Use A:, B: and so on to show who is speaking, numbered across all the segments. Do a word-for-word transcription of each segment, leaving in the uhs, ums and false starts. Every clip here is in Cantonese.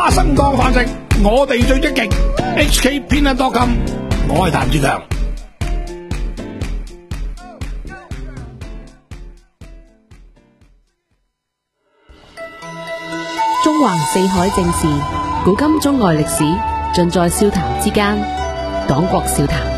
A: 花生當飯食，我哋最積極。H K 偏得多金，我係譚志強。
B: 中橫四海正事，古今中外歷史，盡在笑談之間。黨國笑談。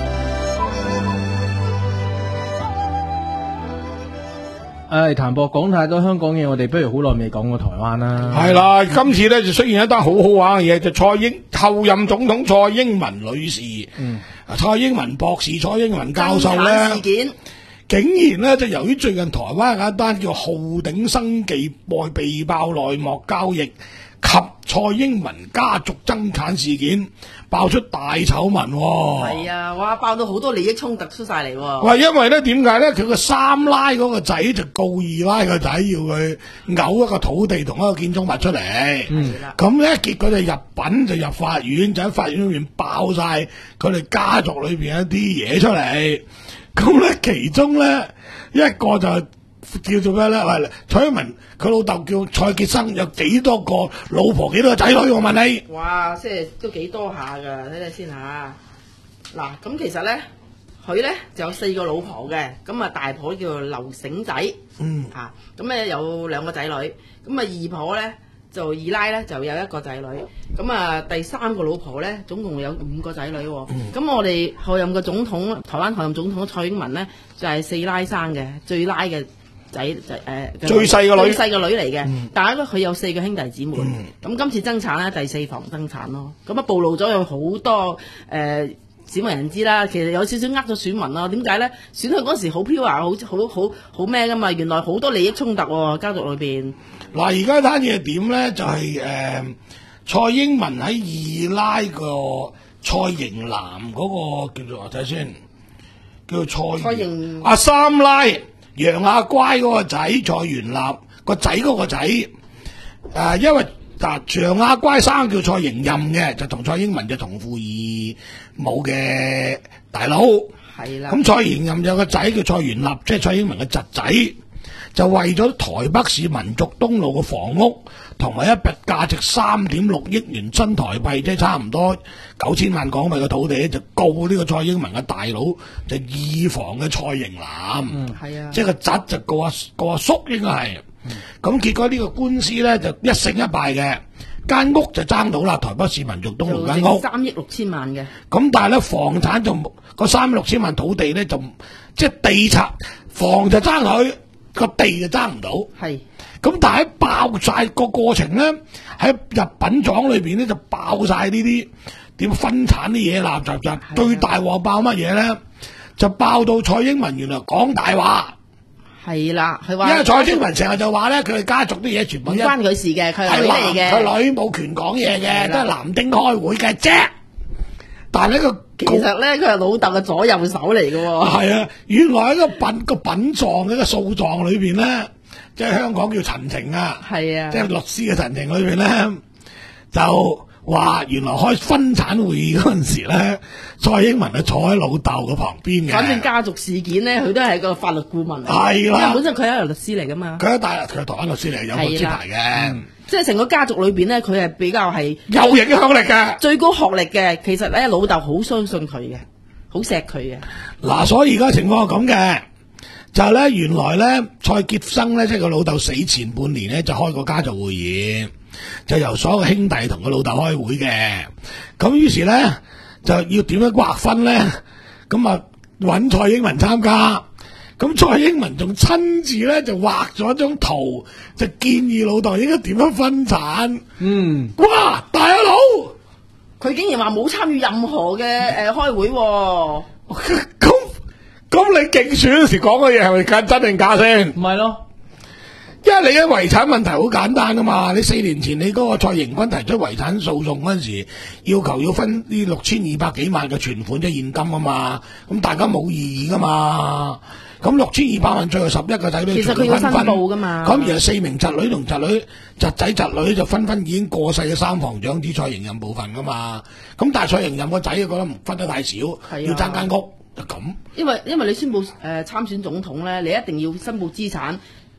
C: 誒，譚博講太多香港嘢，我哋不如好耐未講過台灣啦。
A: 係啦，今次咧就出現一單好好玩嘅嘢，就蔡英後任總統蔡英文女士，嗯，蔡英文博士、蔡英文教授咧，事件竟然咧就由於最近台灣有一單叫浩鼎生技內被爆內幕交易及蔡英文家族爭產事件，爆出大醜聞。
D: 係啊，哇！爆到好多利益衝突出晒嚟。
A: 喂，因為咧點解咧？佢個三奶嗰個仔就告二奶個仔，要佢嘔一個土地同一個建築物出嚟。嗯，咁咧結果就入稟就入法院，就喺法院裏邊爆晒佢哋家族裏邊一啲嘢出嚟。咁咧其中咧一個就叫做咩咧？喂，蔡英文佢老豆叫蔡傑生，有幾多個老婆，幾多個仔女？我問你。
D: 哇，即係都幾多下噶，睇睇先吓。嗱，咁其實咧，佢咧就有四個老婆嘅，咁啊大婆叫做劉醒仔，嗯吓，咁咧有兩個仔女，咁啊二婆咧就二奶咧就有一個仔女，咁啊第三個老婆咧總共有五個仔女，咁、嗯、我哋後任嘅總統，台灣後任總統蔡英文咧就係、是、四奶生嘅，最奶嘅。仔就誒
A: 最細個女，
D: 最細個女嚟嘅，嗯、但係咧佢有四個兄弟姊妹，咁、嗯、今次爭產咧第四房爭產咯，咁啊暴露咗有好多誒、呃、市民人知啦，其實有少少呃咗選民咯，點解咧？選佢嗰時好飄啊，好好好好咩噶嘛，原來好多利益衝突喎，家族裏邊。
A: 嗱，而家單嘢點咧？就係、是、誒、呃、蔡英文喺二奶個蔡盈南嗰個叫做睇先，叫做蔡
D: 蔡盈
A: 阿三奶。楊阿乖嗰個仔蔡元立個仔嗰個仔，誒、呃，因為嗱楊阿乖生叫蔡盈任嘅，就同蔡英文就同父異母嘅大佬。係啦。咁蔡盈任有個仔叫蔡元立，即係蔡英文嘅侄仔，就為咗台北市民族東路嘅房屋同埋一筆價值三點六億元新台幣，即係差唔多九千萬港幣嘅土地，就告呢個蔡英文嘅大佬就二房嘅蔡盈南。嗯，係啊，即係個侄就告阿告阿叔應該係。咁、嗯、結果呢個官司咧就一勝一敗嘅，間屋就爭到啦，台北市民族東路間屋
D: 三億六千萬嘅。咁
A: 但係咧房產就個三億六千萬土地咧就即係地拆房就爭佢。個地就爭唔到，係咁，但係喺爆晒個過程咧，喺入稟狀裏邊咧就爆晒呢啲點分產啲嘢，垃雜雜。最大鑊爆乜嘢咧？就爆到蔡英文原來講大話，
D: 係啦，佢話
A: 因為蔡英文成日就話咧，佢哋家族啲嘢全部唔
D: 關佢事嘅，佢係女嚟嘅，
A: 佢女冇權講嘢嘅，都係男丁開會嘅啫。但係呢個
D: 其實咧，佢係老豆嘅左右手嚟嘅。
A: 係啊，原來喺個品個品狀嘅個訴狀裏邊咧，即係香港叫陳情啊，係啊，即係律師嘅陳情裏邊咧，就話原來開分產會議嗰陣時咧，蔡英文係坐喺老豆嘅旁邊嘅。
D: 反正家族事件咧，佢都係個法律顧問嚟。
A: 係啦，
D: 因為本身佢係一個律師嚟噶嘛。
A: 佢係大，佢係台灣律師嚟，有個資牌嘅。
D: 即係成個家族裏邊咧，佢係比較係
A: 有影響力嘅，
D: 最高學歷嘅。其實咧，老豆好相信佢嘅，好錫佢嘅。
A: 嗱，所以而家情況係咁嘅，就係咧，原來咧蔡傑生咧，即係佢老豆死前半年咧，就開個家族會議，就由所有兄弟同佢老豆開會嘅。咁於是咧就要點樣劃分咧？咁啊揾蔡英文參加。咁蔡英文仲親自咧就畫咗張圖，就建議老豆應該點樣分產。嗯，哇，大佬，
D: 佢竟然話冇參與任何嘅誒、呃、開會、哦。
A: 咁咁你競選嗰時講嘅嘢係咪真定假先？
C: 唔係咯，
A: 因為你嘅遺產問題好簡單噶嘛。你四年前你嗰個蔡盈君提出遺產訴訟嗰陣時，要求要分呢六千二百幾萬嘅存款即係現金啊嘛。咁大家冇異議噶嘛。咁六千二百萬最後十一個仔女，
D: 其實佢要分佈噶嘛。
A: 咁而係四名侄女同侄女、侄仔、侄女就分分已經過世嘅三房長子蔡盈任部分噶嘛。咁但係蔡盈任個仔覺得唔分得太少，要爭間屋就咁。
D: 因為因為你宣佈誒參選總統咧，你一定要申報資產。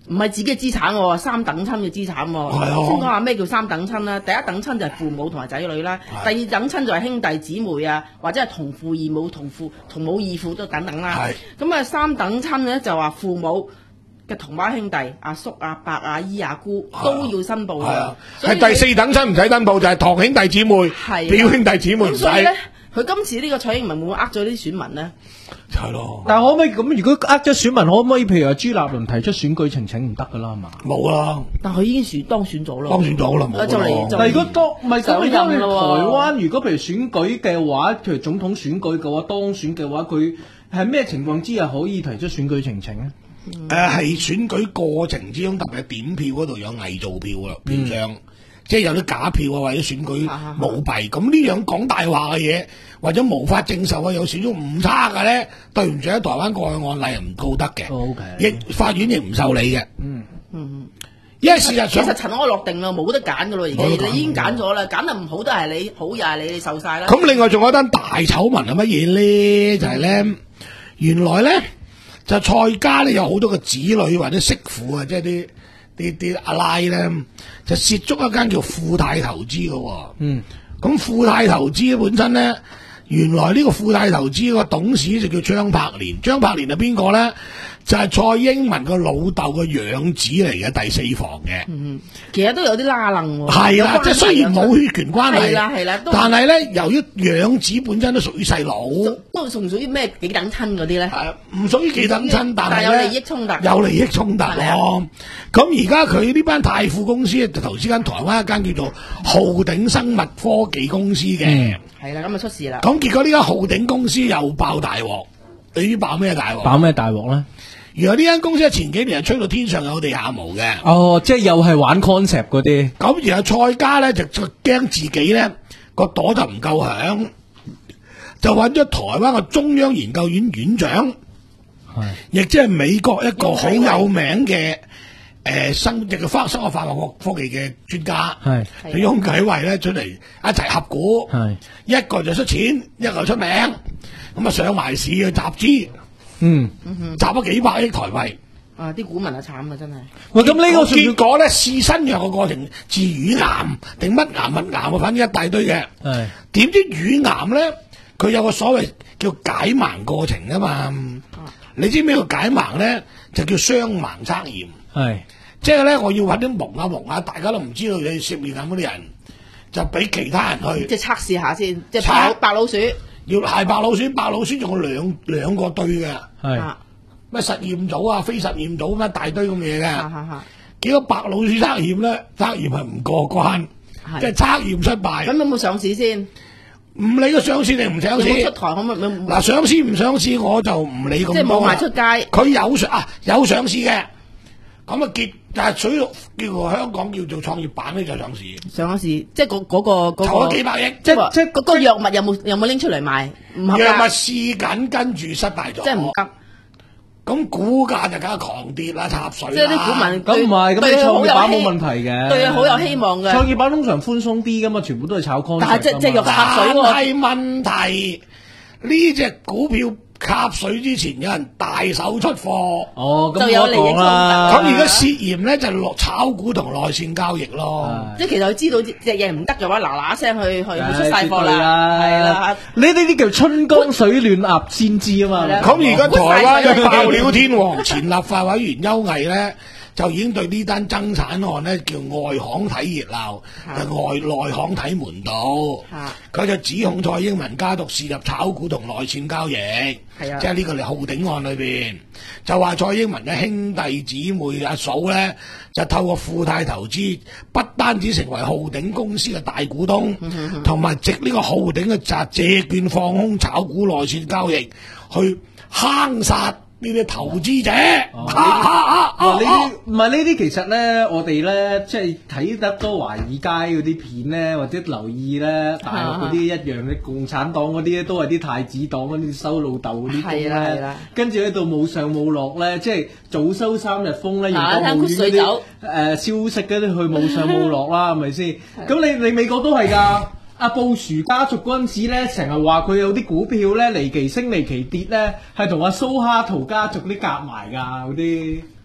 D: 唔係自己嘅資產喎，三等親嘅資產喎。
A: 係啊
D: 先講下咩叫三等親啦。第一等親就係父母同埋仔女啦，第二等親就係兄弟姊妹啊，或者係同父異母、同父同母異父都等等啦。
A: 係
D: 咁啊，三等親咧就話父母嘅同胞兄弟、阿叔、阿伯、阿姨、阿姑都要申報
A: 係啊，
D: 所以
A: 係第四等親唔使申報，就係堂兄弟姊妹、
D: 係
A: 表兄弟姊妹唔使。
D: 咁所以咧，佢今次呢個蔡英文會唔會呃咗啲選民咧？
A: 係咯，
C: 但係可唔可以咁？如果呃咗選民，可唔可以譬如話朱立倫提出選舉呈請唔得噶啦，係嘛？
A: 冇啦，
D: 但佢已經選當選咗咯，
A: 當選咗啦，冇啦。
D: 就嚟就
C: 但係如果當唔係咁，
D: 上
C: 而家你台
D: 任咯喎
C: 灣如果譬如選舉嘅話，譬如總統選舉嘅話，當選嘅話，佢係咩情況之下可以提出選舉呈請咧？
A: 誒係選舉過程之中，特別係點票嗰度有偽造票啊，票上、嗯、即係有啲假票啊，或者選舉舞弊，咁呢樣講大話嘅嘢，或者無法證實啊，有少少誤差嘅咧，對唔住喺台灣過去案例係唔告得嘅，
C: 哦 okay、
A: 亦法院亦唔受理嘅。
C: 嗯
D: 嗯，
A: 因為事實上
D: 其實塵埃落定啦，冇得揀噶咯，而家
A: 冇得揀
D: 你已經揀咗啦，揀得唔好都係你，好又係你，你受晒啦。
A: 咁另外仲有一單大醜聞係乜嘢咧？就係、是、咧，原來咧。就蔡家咧有好多個子女或者媳婦啊，即係啲啲啲阿奶咧，就涉足一間叫富泰投資嘅喎。嗯，咁富泰投資本身咧，原來呢個富泰投資個董事就叫張柏蓮。張柏蓮係邊個咧？就係、是、蔡英文個老豆個養子嚟嘅，第四房嘅。
D: 嗯，其實都有啲拉楞喎。
A: 係啦，即係雖然冇血權關係，
D: 係啦係啦，
A: 但係咧，由於養子本身都屬於細佬，
D: 都屬唔屬於咩幾等親嗰啲咧？
A: 係唔屬於幾等親，但係
D: 有利益衝突，
A: 有利益衝突咯。咁而家佢呢班泰富公司就投資緊台灣一間叫做浩鼎生物科技公司嘅。
D: 係啦，咁就出事啦。
A: 咁結果呢間浩鼎公司又爆大鑊，你知爆咩大鑊？
C: 爆咩大鑊咧？
A: 原來呢間公司前幾年係吹到天上有地下無嘅。
C: 哦，即係又係玩 concept 嗰啲。
A: 咁然後蔡家咧就就驚自己咧個朵就唔夠響，就揾咗台灣個中央研究院院長，亦即係美國一個好有名嘅誒、呃、生即係生生物化學科技嘅專家，係佢翁啟惠咧出嚟一齊合股，一個就出錢，一個出名，咁啊上埋市去集資。嗯，集咗幾百億台幣。
D: 啊！啲股民啊慘啊，真係。
A: 喂，咁呢個結果咧試新藥嘅過程，治乳癌定乜癌乜癌啊，反正一大堆嘅。係。點知乳癌咧，佢有個所謂叫解盲過程啊嘛。啊你知咩叫解盲咧？就叫雙盲測驗。係。即係咧，我要揾啲蒙下蒙下，大家都唔知道你涉面緊嗰啲人，就俾其他人去。
D: 即係測試下先，即係白白老鼠。要
A: 係白老鼠，白老鼠仲有兩兩個堆嘅。係。咩實驗組啊、非實驗組咩大堆咁嘢嘅，結果白老鼠測驗咧，測驗係唔過關，即係測驗失敗。
D: 咁有冇上市先？
A: 唔理個上市定唔上市。
D: 有冇出台可唔可以？
A: 嗱，上市唔上市我就唔理咁多。
D: 即係冇賣出街。
A: 佢有上啊，有上市嘅，咁啊結，但係水叫做香港叫做創業板咧就上市。
D: 上市，即係嗰嗰個嗰個。
A: 籌咗幾百億。
D: 即係即係嗰個藥物有冇有冇拎出嚟賣？唔合格。
A: 藥物試緊，跟住失敗咗。
D: 即係唔得。
A: 咁股價就梗係狂跌啦，插水啦。
D: 即係啲股民
C: 咁唔係，咁你創業板冇問題嘅，
D: 對佢好有希望嘅。
C: 創業板通常寬鬆啲噶嘛，全部都係炒 concept。
D: 但係即即係插水喎。
A: 但係問題呢隻股票插水之前，有人大手出貨，
C: 哦，咁
D: 就有利益衝突。
A: 咁而家涉嫌咧就落炒股同內線交易咯。
D: 即係其實佢知道隻嘢唔得嘅話，嗱嗱聲去去出晒貨啦，係啦。
C: 呢呢啲叫春江水暖鴨先知啊嘛。
A: 咁而家台灣嘅爆料天王前立法委員邱毅咧，就已經對呢單爭產案咧叫外行睇熱鬧，外內行睇門道。佢就指控蔡英文家族涉入炒股同內線交易，即係呢個嚟浩鼎案裏邊，就話蔡英文嘅兄弟姊妹阿嫂咧，就透過富泰投資，不單止成為浩鼎公司嘅大股東，同埋藉呢個浩鼎嘅債借券放空炒股內線交易，去坑殺呢啲投資者。
C: 呢啲唔係呢啲，其實咧，我哋咧即係睇得多華爾街嗰啲片咧，或者留意咧大陸嗰啲一樣嘅共產黨嗰啲咧，都係啲太子黨嗰啲收老豆嗰啲工咧，跟住喺度冇上冇落咧，即係早收三日風咧，用國務院嗰啲誒消息嗰啲去冇上冇落啦，係咪先？咁你你美國都係㗎。阿布殊家族嗰陣時咧，成日話佢有啲股票咧離奇升離奇跌咧，係同阿蘇哈圖家族啲夾埋㗎嗰啲。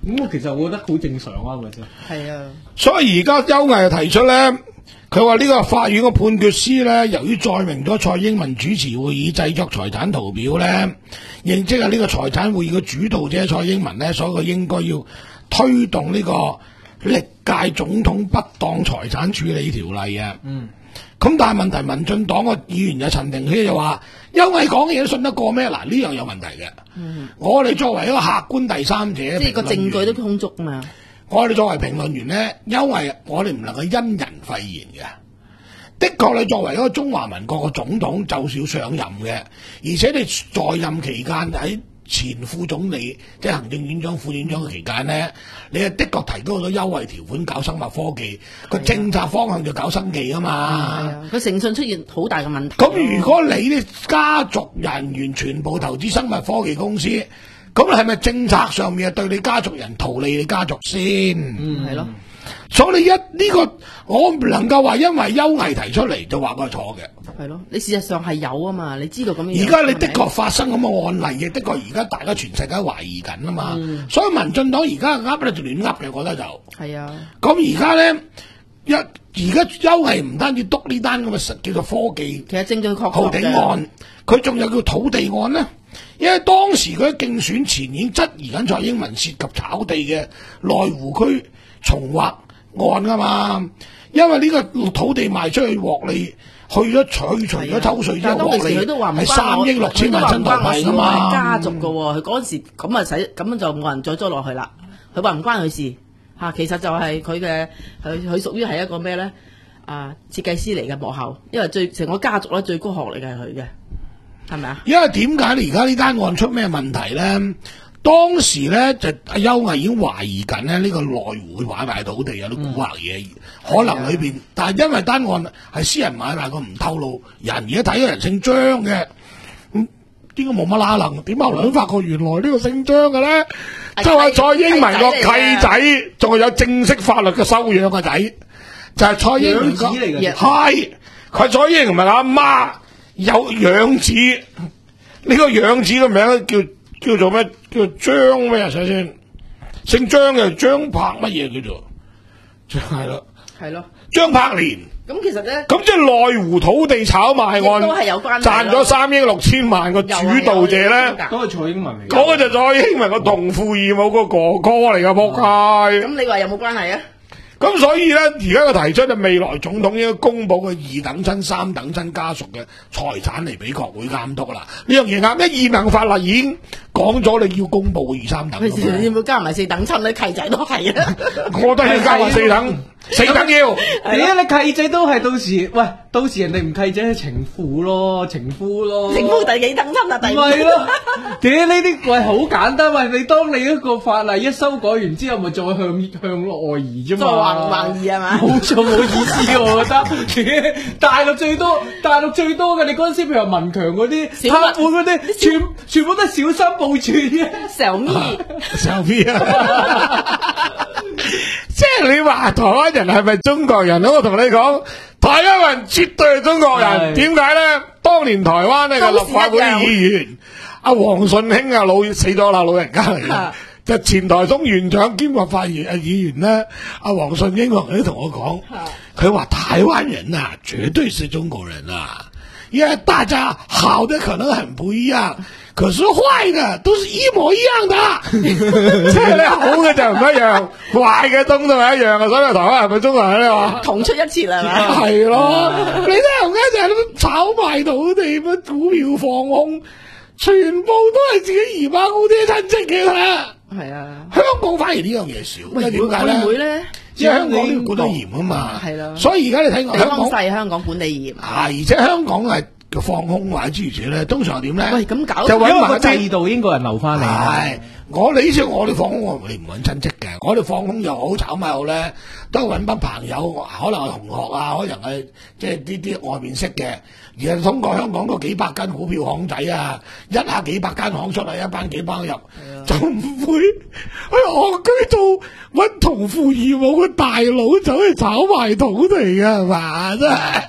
C: 咁其實我覺得好正常啊，咪先。
D: 係啊，
A: 所以而家邱毅提出咧，佢話呢個法院嘅判決書咧，由於載明咗蔡英文主持會議製作財產圖表咧，認即係呢個財產會議嘅主導者蔡英文咧，所以佢應該要推動呢個歷屆總統不當財產處理條例啊。嗯。咁但係問題，民進黨個議員就陳廷熙就話，邱毅講嘅嘢都信得過咩？嗱，呢樣有問題嘅。嗯。我哋作為一個客觀第三者，
D: 即係個證據都充足啊嘛。
A: 我哋作為評論員咧，因為我哋唔能夠因人廢言嘅。的確，你作為一個中華民國嘅總統，就是要上任嘅，而且你在任期間喺前副總理，即係行政院長、副院長嘅期間咧，你係的確提高咗優惠條款搞生物科技，個政策方向就搞生技啊嘛。
D: 佢誠信出現好大嘅問題。
A: 咁如果你啲家族人員全部投資生物科技公司，咁係咪政策上面係對你家族人圖利你家族先？
D: 嗯，係咯。
A: 所以你一呢、這個，我唔能夠話因為邱毅提出嚟就話佢係錯嘅。
D: 係咯，你事實上係有啊嘛，你知道咁樣。
A: 而家你的確發生咁嘅案例嘅，的確而家大家全世界懷疑緊啊嘛。嗯、所以民進黨而家噏咧就亂噏嘅，我覺得就係啊。咁而家咧一而家邱毅唔單止督呢單咁嘅叫做科技，
D: 其實證據確
A: 土地案，佢仲有叫土地案咧。因為當時佢喺競選前已經質疑緊蔡英文涉及炒地嘅內湖區重劃案噶嘛，因為呢個土地賣出去獲利，去咗去除咗抽稅之後獲利係三億六千萬新台幣噶嘛。
D: 家族噶喎，佢嗰陣時咁啊使咁就冇人再捉落去啦。佢話唔關佢事嚇，其實就係佢嘅佢佢屬於係一個咩咧啊設計師嚟嘅幕後，因為最成個家族咧最高學歷係佢嘅。係咪啊？因為
A: 點解你而家呢單案出咩問題咧？當時咧就阿邱毅已經懷疑緊咧呢個內湖會買賣土地有啲蠱惑嘢，嗯、可能裏邊，但係因為單案係私人買賣，佢唔透露人，而家睇咗人姓張嘅，咁應該冇乜拉能。點解我發覺原來呢個姓張嘅咧，就係蔡英文個契仔，仲係有正式法律嘅收養個仔，就係、是、蔡英文個
C: 子嚟嘅，
A: 係佢蔡英文唔係阿媽。有養子，呢、這個養子嘅名叫叫做咩？叫張咩啊？首先，姓張嘅張柏乜嘢叫做？就係咯，
D: 係咯，
A: 張柏蓮。
D: 咁其實咧，
A: 咁即係內湖土地炒賣案，
D: 都係有關
A: 賺咗三億六千萬個主導者咧，
C: 都係蔡英文嚟。
A: 嗰個就蔡英文個同父異母個哥哥嚟噶，仆街。
D: 咁你話有冇關係啊？
A: 咁所以咧，而家佢提出就未來總統應該公佈嘅二等親、三等親家屬嘅財產嚟俾國會監督啦。呢樣嘢啱，因為現行法例已經講咗你要公佈二三等。
D: 你要唔要加埋四等親咧？契仔都係啊。
A: 我都要加埋四等，四等要。
C: 點解你契仔都係到時？喂，到時人哋唔契仔係情婦咯，情夫咯。
D: 情夫第幾等親啊？第五。
C: 唔係咯？點呢啲喂好簡單？喂，你當你一個法例一修改完之後，咪再向向外移啫嘛。
D: 橫橫移係嘛？
C: 冇錯，冇意思我覺得。大陸最多，大陸最多嘅你嗰陣時，譬如話文強嗰啲、貪污嗰啲，全全部都係小心部署嘅。
D: 小咪，
A: 小咪啊！即係你話台灣人係咪中國人？我同你講，台灣人絕對係中國人。點解咧？當年台灣呢個立法會議員阿黃順興啊，老死咗啦，老人家嚟嘅。就前台中院長兼立法議議員咧，阿黃順英佢都同我講，佢話台灣人啊，絕對是中國人啊，因為大家好的可能很不一樣，可是壞的都是一模一樣的，即係你好嘅就唔一樣，壞嘅都都係一樣嘅，所以台灣係咪中國人咧？話
D: 同出一轍啦，係咪？
A: 係咯，你睇人家就係咁炒賣土地，乜股票放空，全部都係自己姨媽姑爹親戚嘅啦。係啊，香港反而呢樣嘢少，因為點解咧？會唔會咧？因為香港要管得嚴啊嘛，係啦。所以而家你睇香港
D: 細，香港管理嚴。
A: 係，而且香港係放空或者諸如此類咧，通常點咧？
D: 喂，咁搞
C: 就揾埋個制度，英國人留翻嚟。
A: 係，我哋呢次我哋放空，我哋唔揾親戚嘅，我哋放空又好，炒賣好咧，都係揾班朋友，可能係同學啊，可能係即係呢啲外面識嘅。而係通過香港嗰幾百間股票行仔啊，一下幾百間行出嚟，一班幾班入，就唔會去戇居到揾同父異母嘅大佬走去炒賣土地㗎，係嘛？真係。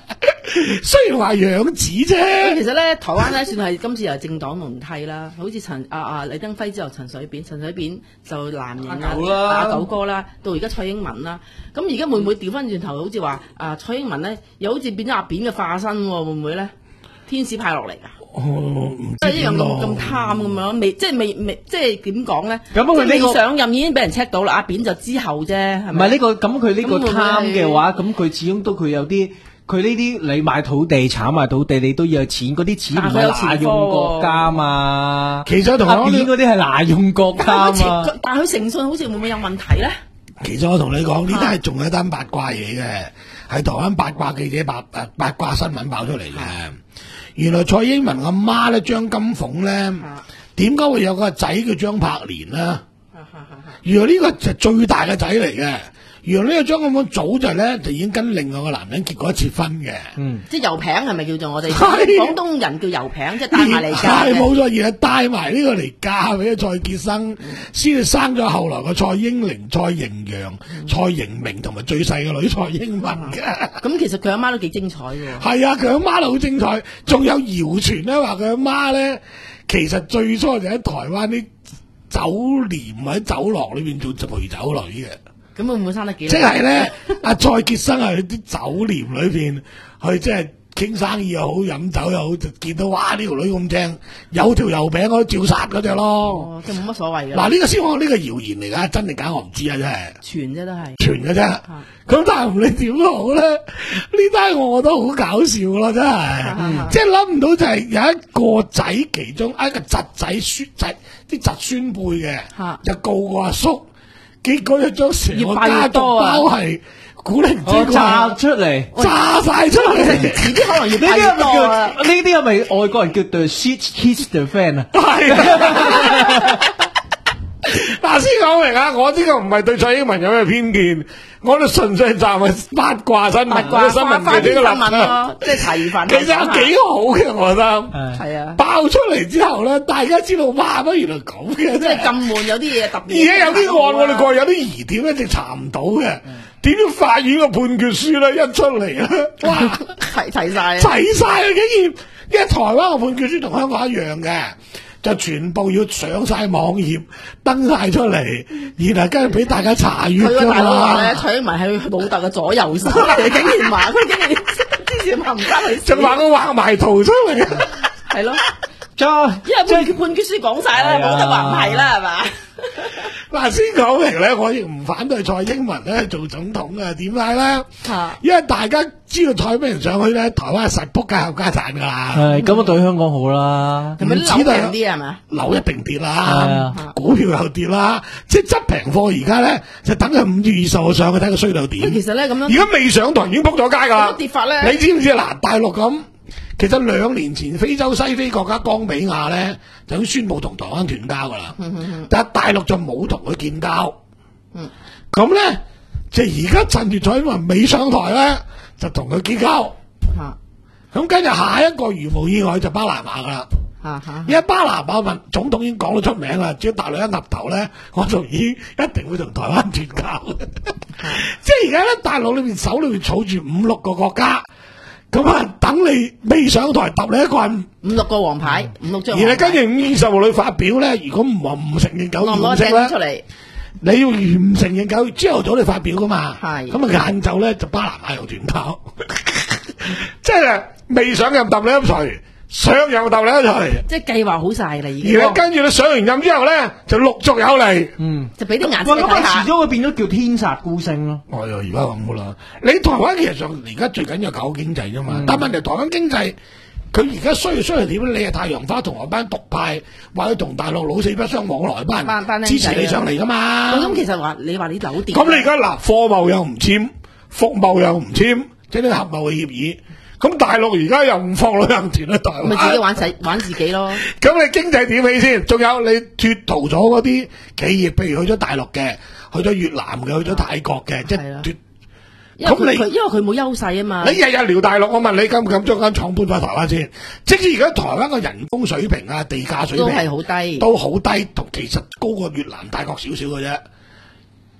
A: 雖然話養子啫，
D: 其實咧，台灣咧算係今次又政黨輪替啦，好似陳啊啊李登輝之後陳水扁，陳水扁就藍營
C: 阿狗啦
D: 阿狗哥啦，到而家蔡英文啦，咁而家會唔會調翻轉頭，好似話啊蔡英文咧，又好似變咗阿扁嘅化身喎，會唔會咧？天使派落嚟㗎？
A: 哦，唔
D: 即係一樣咁
A: 知點咯
D: 咁貪咁樣，未即係未未即係點講咧？
C: 咁佢呢個
D: 即係未上任已經俾人 check 到啦，阿扁就之後啫，係咪？
C: 唔係呢個咁佢呢個
D: 咁會唔會
C: 貪嘅話，咁佢始終都佢有啲。佢呢啲你買土地炒賣土地，你都要有錢，嗰啲錢唔係挪用國家嘛。
A: 其實同我
C: 阿扁嗰啲係挪用國家
D: 但係
C: 嘛。
D: 佢但係佢誠信好似會唔會有問題咧？
A: 其實我同你講，呢單係仲有一單八卦嘢嘅，係台灣八卦記者八誒八卦新聞爆出嚟嘅。原來蔡英文阿媽咧張金鳳咧，點解會有個仔叫張柏蓮咧？原來呢個就係最大嘅仔嚟嘅。原來呢個張金鳳早就咧就已經跟另外個男人結過一次婚嘅。
C: 嗯，
D: 即係油餅係咪叫做我哋
A: 係
D: 廣東人叫油餅，即係帶埋嚟嫁嘅。
A: 係冇錯，而係帶埋呢個嚟嫁俾蔡潔生，先至生咗後來個蔡英玲、蔡瑩陽、蔡瑩明同埋最細個女蔡英文嘅。
D: 咁其實佢阿媽都幾精彩嘅喎。
A: 係啊，佢阿媽都好精彩，仲有謠傳咧話佢阿媽咧，其實最初就喺台灣啲酒店或者酒廊裏邊做陪酒女嘅。
D: 咁會唔會生得幾？
A: 即係咧，阿蔡潔生係啲酒店裏邊去即係傾生意又好，飲酒又好，就見到哇呢條女咁正，有條油餅我都照殺嗰只咯。
D: 哦，即係冇乜所謂嘅。
A: 嗱呢個先講呢個謠言嚟㗎，真定假我唔知啊，真係
D: 傳啫都係。
A: 傳嘅啫。咁但係唔理點都好咧，呢單我覺得好搞笑咯，真係，即係諗唔到就係有一個仔其中一個侄仔孫仔啲侄孫輩嘅，就告個阿叔。結果一張成個家族包係古靈精怪
C: 炸出嚟，
A: 炸晒出嚟。
D: 遲啲可能要
C: 呢啲係咪叫
D: 批多啊？
C: 呢啲係咪外國人叫 the shit hits the fan 啊？
A: 係啊！嗱，先講明啊，我呢個唔係對蔡英文有咩偏見，我哋純粹站係八卦新聞，
D: 八卦
A: 新聞
D: 翻啲新
A: 記者嘅立
D: 聞
A: 場。
D: 咯，即係茶餘飯
A: 其實幾好嘅，我覺得。
D: 係啊，
A: 爆出嚟之後咧，大家知道哇，乜原來咁嘅，
D: 即係咁悶，有啲嘢特別。
A: 而家有啲案我哋過去有啲疑點一直查唔到嘅，點知法院個判決書咧一出嚟咧，哇，
D: 齊齊晒，
A: 齊晒啊！竟然，因為台灣個判決書同香港一樣嘅。就全部要上晒網頁登晒出嚟，然後跟住俾大家查閱㗎
D: 佢個大佬話咧，
A: 嘛。
D: 蔡英文係佢老豆嘅左右手嚟，竟然話佢竟然之前話唔關佢事，
A: 仲話佢畫埋圖出嚟，
D: 係咯，
C: 再
D: 因為判判決書講晒啦，冇得話唔係啦，係嘛？
A: 嗱，先講明咧，我亦唔反對蔡英文咧做總統嘅，點解咧？
D: 嚇
A: 因為大家知道蔡英文上去咧，台灣係實仆街冚家產㗎啦。
C: 係咁啊，對香港好啦。
D: 係咪樓平啲係嘛？
A: 樓一定跌
C: 係
A: 啦
C: 啊，
A: 股票又跌啦，即係執平貨而家咧就等佢五月二十號上去睇佢衰到點。
D: 其實咧咁樣，
A: 而家未上台已經仆咗街㗎啦。
D: 咁跌法咧，
A: 你知唔知嗱？大陸咁，其實兩年前非洲西非國家岡比亞咧就已經宣布同台灣斷交㗎啦。但係大陸就冇同佢建交。咁咧，即係而家趁住蔡英文未上台咧，就同佢建交。
D: 嚇
A: 咁跟住下一個如無意外就巴拿馬㗎啦。
D: 嚇嚇，
A: 因為巴拿馬問總統已經講到出名啦，只要大陸一岌頭咧，我就已經一定會同台灣斷交。即係而家咧，大陸裏邊手裏邊儲住五六個國家，咁啊等你未上台揼你一棍，
D: 五六個黃牌，五六張
A: 而
D: 黃牌，
A: 你跟住五月二十號你發表咧，如果唔話唔承認九二
D: 攞唔攞
A: 共識
D: 證出
A: 咧，
D: 嚟？
A: 你要唔承認九朝頭早你發表噶嘛，
D: 係
A: 咁啊晏晝咧就巴拿馬又斷交，即係未上任揼你一錘。上任揼你一錘，
D: 即係計劃好晒啦，已經。
A: 而你跟住你上完任之後咧，就陸續有嚟。
C: 嗯，
D: 就俾啲顏
C: 哇，咁啊，
D: 色你睇下
C: 遲。早會變咗叫天煞孤星咯。
A: 我又而家咁噶啦，你台灣其實上而家最緊要搞經濟啫嘛，但問題台灣經濟佢而家衰衰係點咧？你係太陽花同學班獨派，或者同大陸老死不相往來班
D: 班班
A: 人支持你上嚟噶嘛？
D: 咁其實話你話你酒店，
A: 咁你而家嗱貨貿又唔簽，服務又唔簽，即係呢個合貿嘅協議。咁大陸而家又唔放旅行團喺台灣，
D: 咪自己玩仔玩自己咯。
A: 咁你經濟點起先？仲有你脫逃咗嗰啲企業，譬如去咗大陸嘅，去咗越南嘅，去咗泰國嘅，即係脫。
D: 因為佢
A: 咁你
D: 佢因為佢冇優勢啊嘛。
A: 你日日撩大陸，我問你敢唔敢將間廠搬翻台灣先？即使而家台灣嘅人工水平啊、地價水平
D: 都係好低，
A: 都好低，同其實高過越南、泰國少少嘅啫。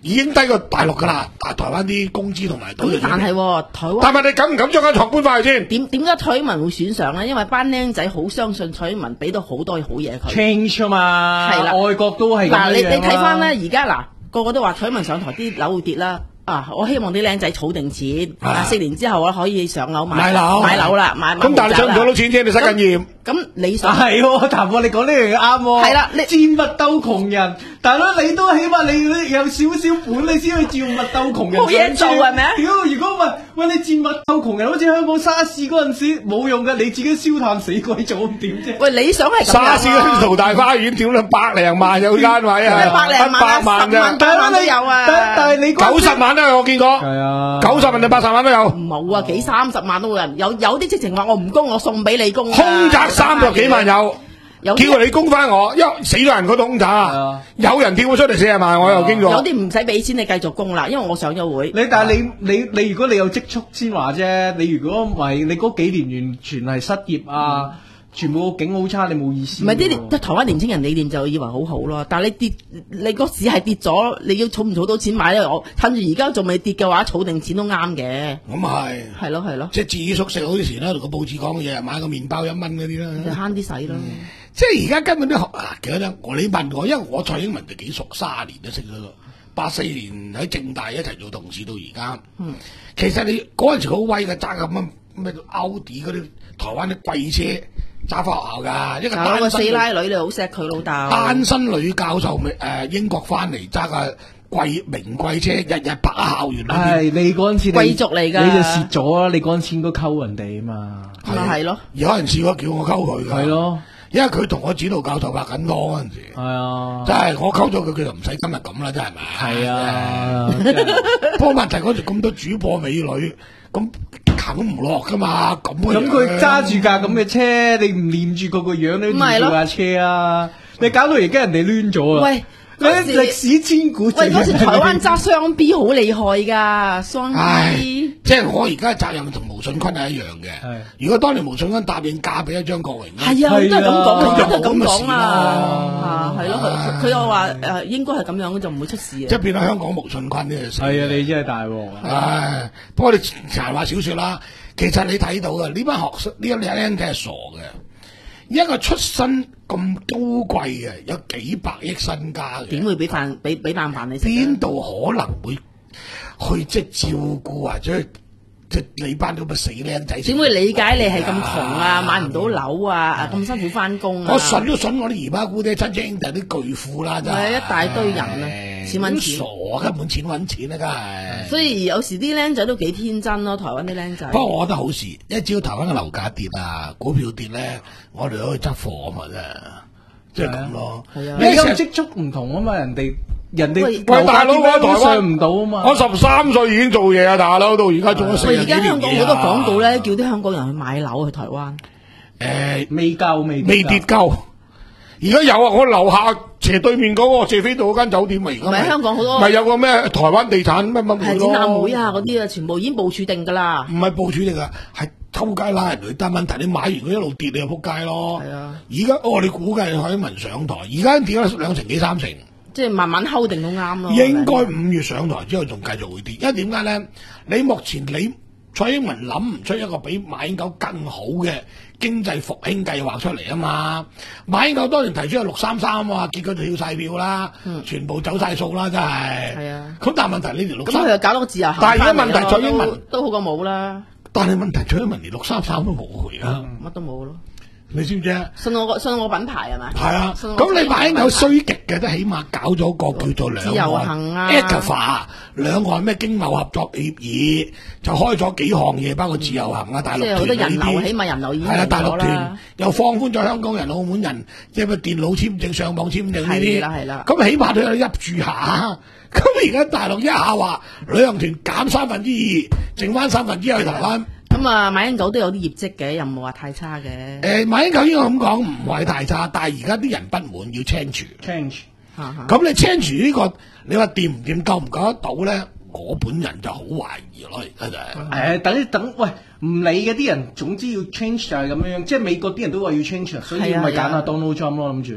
A: 已經低過大陸㗎啦，啊台灣啲工資同埋
D: 咁但係喎台灣，
A: 但係你敢唔敢將間廠搬翻去先？
D: 點點解蔡英文會選上咧？因為班僆仔好相信蔡英文俾到好多好嘢佢。
C: change 啊嘛，
D: 係啦，
C: 外國都係咁樣
D: 嗱，你你睇翻
C: 啦
D: 咧，而家嗱個個都話蔡英文上台啲樓會跌啦。啊！我希望啲僆仔儲定錢，啊四年之後咧可以上樓買
A: 買樓
D: 買樓啦，買
A: 咁但係你想唔想到錢啫？你失緊業。
D: 咁你想
C: 係喎，譚哥你講呢樣嘢啱喎。
D: 係啦，你
C: 戰物鬥窮人，大佬你都起碼你有少少本，你先去戰物鬥窮人。
D: 冇嘢做係咪啊？
C: 屌！如果唔係，喂你戰物鬥窮人，好似香港沙士嗰陣時冇用嘅，你自己燒炭死鬼咗咁點啫？
D: 喂，理想係咁樣
A: 沙士嗰啲淘大花園屌啦，百零萬有間位啊，
D: 百零萬啊
A: 百萬
D: 十萬
A: 咋？
D: 八萬都有啊！
C: 但但係你
A: 九十萬都有我見過。
C: 係啊，
A: 九十萬定八十萬都有。
D: 冇啊，幾三十萬都有人有有啲直情話我唔供，我送俾你供啊。
A: 空宅三十幾萬有，
D: 有
A: 叫你供翻我，因為死咗人嗰度空宅啊，有人跳咗出嚟四十萬，我又經過。
D: 有啲唔使俾錢你繼續供啦，因為我上咗會。
C: 你但係你你你如果你有積蓄先話啫，你如果唔係你嗰幾年完全係失業啊。嗯全部個景好差，你冇意思。
D: 唔係啲台灣年青人理念就以為好好咯，但係你跌，你個市係跌咗，你要儲唔儲到錢買咧？我趁住而家仲未跌嘅話，儲定錢都啱嘅。
A: 咁係。係
D: 咯係咯。即
A: 係自己宿舍好似前咧，同個報紙講嘅嘢，買個麵包一蚊嗰啲啦。
D: 就慳啲使咯。
A: 即係而家根本啲學啊，其實咧，我你問我，因為我蔡英文就幾熟，卅年都識咗咯。八四年喺政大一齊做同事到而家。嗯。其實你嗰陣時好威嘅，揸咁乜咩奧迪嗰啲台灣啲貴車。揸翻學校噶，一個單身
D: 個四奶女你好錫佢老豆。
A: 單身女教授咪誒英國翻嚟揸個貴名貴車，日日泊喺校園裏邊。
C: 係你嗰陣時
D: 貴族嚟㗎，
C: 你就蝕咗啦！你嗰陣時應該溝人哋啊嘛。
D: 咪係咯，
A: 有人試過叫我溝佢㗎。
C: 係咯，
A: 因為佢同我指導教授拍緊拖嗰陣時。
C: 係啊，
A: 真係我溝咗佢，佢就唔使今日咁啦，真係咪？
C: 係啊。
A: 不過問題嗰時咁多主播美女，咁啃唔落㗎嘛，咁
C: 咁佢揸住架咁嘅車，你唔念住佢個樣，你都念住架車啊！你搞到而家人哋攣咗啊！
D: 喂，
C: 你歷史千古。
D: 喂，嗰時台灣揸雙 B 好厲害㗎，雙 B。
A: 即係我而家嘅責任同毛舜筠係一樣嘅。如果當年毛舜筠答應嫁俾一張國榮，
D: 係啊，都係咁講，都係咁講
A: 啊。
D: 啊，係咯，佢佢又話誒應該係咁樣，就唔會出事嘅。
A: 即係變咗香港毛舜筠呢個事。
C: 係啊，你真係大鑊。
A: 唉，不過你閒話少説啦，其實你睇到嘅呢班學生呢一啲僆仔係傻嘅。一個出身咁高貴嘅，有幾百億身家嘅，
D: 點會俾飯俾俾啖飯你食？
A: 邊度可能會去即係照顧或者即係你班咁嘅死僆仔？
D: 點會理解你係咁窮啊，買唔到樓啊，咁辛苦翻工啊？
A: 我筍都筍我啲姨媽姑爹親戚兄弟啲巨富啦，真係
D: 一大堆人啊，錢揾錢，
A: 傻根本錢揾錢啊，梗係。
D: 所以有時啲僆仔都幾天真咯，台灣啲僆仔。
A: 不過我覺得好事，一朝台灣嘅樓價跌啊，股票跌咧，我哋都可以執貨啊嘛，真係，即係咁咯。
C: 係啊，你有積蓄唔同啊嘛，人哋。人哋
A: 喂大佬，我喺台灣
C: 唔到啊嘛！
A: 我十三歲已經做嘢啊，大佬到而家做咗四十幾年嘢啊！
D: 而家香港好多廣告咧，叫啲香港人去買樓去台灣。
A: 誒，
C: 未夠未
A: 未跌夠，而家有啊！我樓下斜對面嗰個謝斐道嗰間酒店咪而家
D: 咪香港好多
A: 咪有個咩台灣地產乜乜會咯？
D: 展覽會啊嗰啲啊，全部已經部署定㗎啦。
A: 唔係部署定㗎，係偷街拉人去。但問題你買完佢一路跌，你就撲街咯。
D: 係啊！
A: 而家哦，你估計海文上台，而家跌咗兩成幾三成。
D: 即係慢慢 hold 定都啱咯。
A: 應該五月上台之後仲繼續會跌，因為點解咧？你目前你蔡英文諗唔出一個比馬英九更好嘅經濟復興計劃出嚟啊嘛！馬英九當年提出係六三三啊，結果就跳晒票啦，嗯、全部走晒數啦，真係。係啊。咁但係問題呢條六三，
D: 咁佢又搞到個自由行。
A: 但係而家問題蔡英文
D: 都好過冇啦。
A: 但係問題蔡英文連六三三都冇去啊！
D: 乜都冇咯。
A: 你知唔知啊？
D: 信我個信我品牌係咪？
A: 係啊，咁你馬英九衰極嘅都起碼搞咗個叫做兩岸自由行啊 E C F A 兩岸咩經貿合作協議，就開咗幾項嘢，包括自由行啊、大陸團呢啲。即係好多人流，起碼人流已經係啊，大陸團又放寬咗香港人、澳門人，即係咩電腦簽證、上網簽證呢啲。係啦係啦。咁起碼都有得入住下。咁而家大陸一下話旅行團減三分之二，剩翻三分之一去台灣。
D: 咁啊，馬英九都有啲業績嘅，又唔係話太差嘅。
A: 誒，馬英九應該咁講，唔係太差，但係而家啲人不滿，要 change。change。咁你 change 呢個，你話掂唔掂，夠唔夠得到咧？我本人就好懷疑咯，而家就係。誒，
C: 等一等，喂，唔理嘅啲人，總之要 change 就係咁樣，即係美國啲人都話要 change，所以咪揀下 Donald Trump 咯，諗住。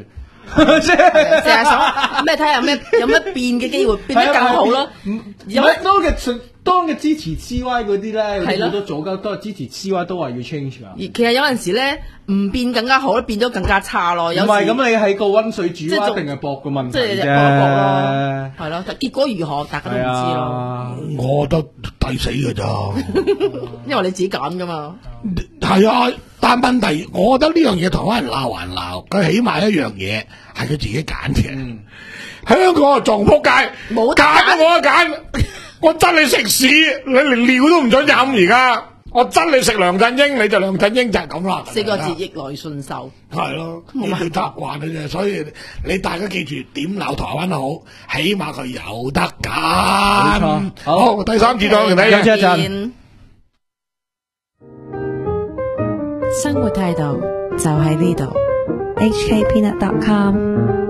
C: 即係
D: 成日想咩睇下有咩有咩變嘅機會，變得更好咯。
C: 有乜當嘅當嘅支持 C Y 嗰啲咧，
D: 係咯
C: 好多左膠都係支持 C Y 都話要 change 㗎。
D: 而其實有陣時咧，唔變更加好，變咗更加差咯。有時
C: 唔係咁，你係個溫水煮蛙
D: 即係仲
C: 定係搏個問題
D: 即係
C: 啫。
D: 搏一搏咯，係咯。結果如何，大家都唔知咯。
C: 啊
A: 我覺得抵死㗎咋。
D: 因為你自己揀噶嘛。
A: 係啊，但問題，我覺得呢樣嘢台灣人鬧還鬧，佢起碼一樣嘢係佢自己揀嘅。
C: 嗯
A: 香港仲仆街，
D: 冇得
A: 揀都冇得揀。我真你食屎，你連尿都唔准飲而家。我真你食梁振英，你就梁振英就係咁啦。
D: 四個字逆來順受。
A: 係咯，
D: 冇辦法
A: 呢啲習慣嘅啫。所以你大家記住，點鬧台灣都好，起碼佢有得揀。
C: 冇錯好
A: 好，第三次再同你睇嘅。
C: 一陣
D: 見
B: 生活態度就喺呢度。H K Peanut dot com